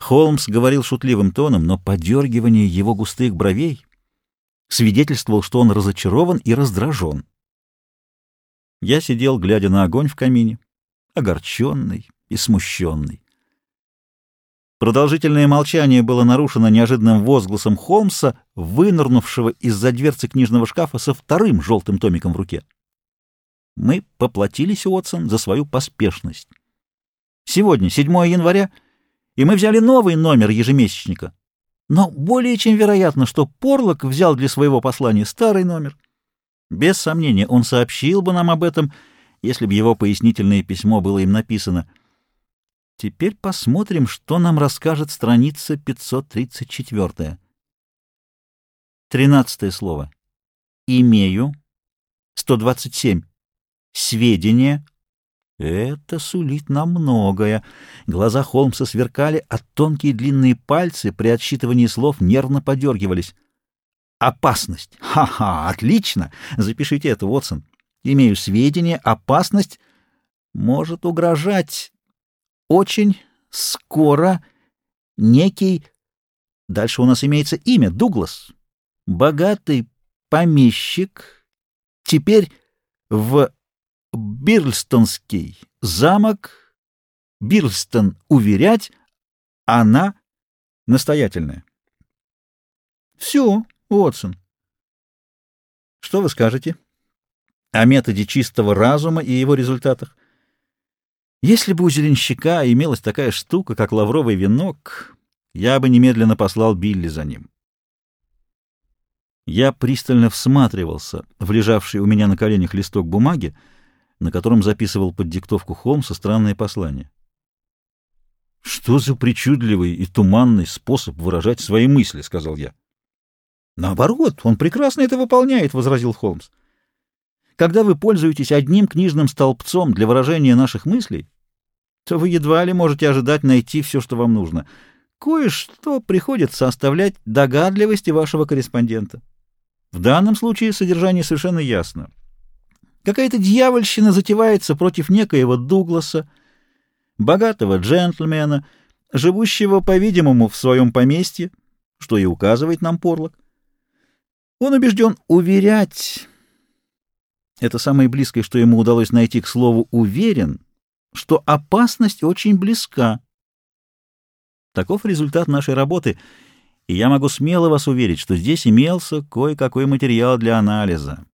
Холмс говорил шутливым тоном, но подергивание его густых бровей свидетельствовал, что он разочарован и раздражен. Я сидел, глядя на огонь в камине, огорченный и смущенный. Продолжительное молчание было нарушено неожиданным возгласом Холмса, вынырнувшего из-за дверцы книжного шкафа со вторым желтым томиком в руке. Мы поплатились, Уотсон, за свою поспешность. Сегодня, 7 января, и мы взяли новый номер ежемесячника. Но более чем вероятно, что Порлок взял для своего послания старый номер. Без сомнения, он сообщил бы нам об этом, если бы его пояснительное письмо было им написано. Теперь посмотрим, что нам расскажет страница 534. 13 слово. Имею. 127. Сведения. Это сулит нам многое. Глаза Холмса сверкали, а тонкие длинные пальцы при отсчитывании слов нервно подергивались. Опасность. Ха-ха, отлично. Запишите это, Уотсон. Имею сведения, опасность может угрожать очень скоро некий... Дальше у нас имеется имя — Дуглас. Богатый помещик. Теперь в Бирлстонский замок. Бирлстон уверять, она настоятельная. Все, Уотсон. Что вы скажете о методе чистого разума и его результатах? Если бы у зеленщика имелась такая штука, как лавровый венок, я бы немедленно послал Билли за ним. Я пристально всматривался в лежавший у меня на коленях листок бумаги, на котором записывал под диктовку Холмса странное послание. «Что за причудливый и туманный способ выражать свои мысли?» — сказал я. «Наоборот, он прекрасно это выполняет», — возразил Холмс. «Когда вы пользуетесь одним книжным столбцом для выражения наших мыслей, то вы едва ли можете ожидать найти все, что вам нужно. Кое-что приходится оставлять догадливости вашего корреспондента. В данном случае содержание совершенно ясно. Какая-то дьявольщина затевается против некоего Дугласа, богатого джентльмена, живущего, по-видимому, в своем поместье, что и указывает нам Порлок. Он убежден уверять, это самое близкое, что ему удалось найти к слову «уверен», что опасность очень близка. Таков результат нашей работы, и я могу смело вас уверить, что здесь имелся кое-какой материал для анализа.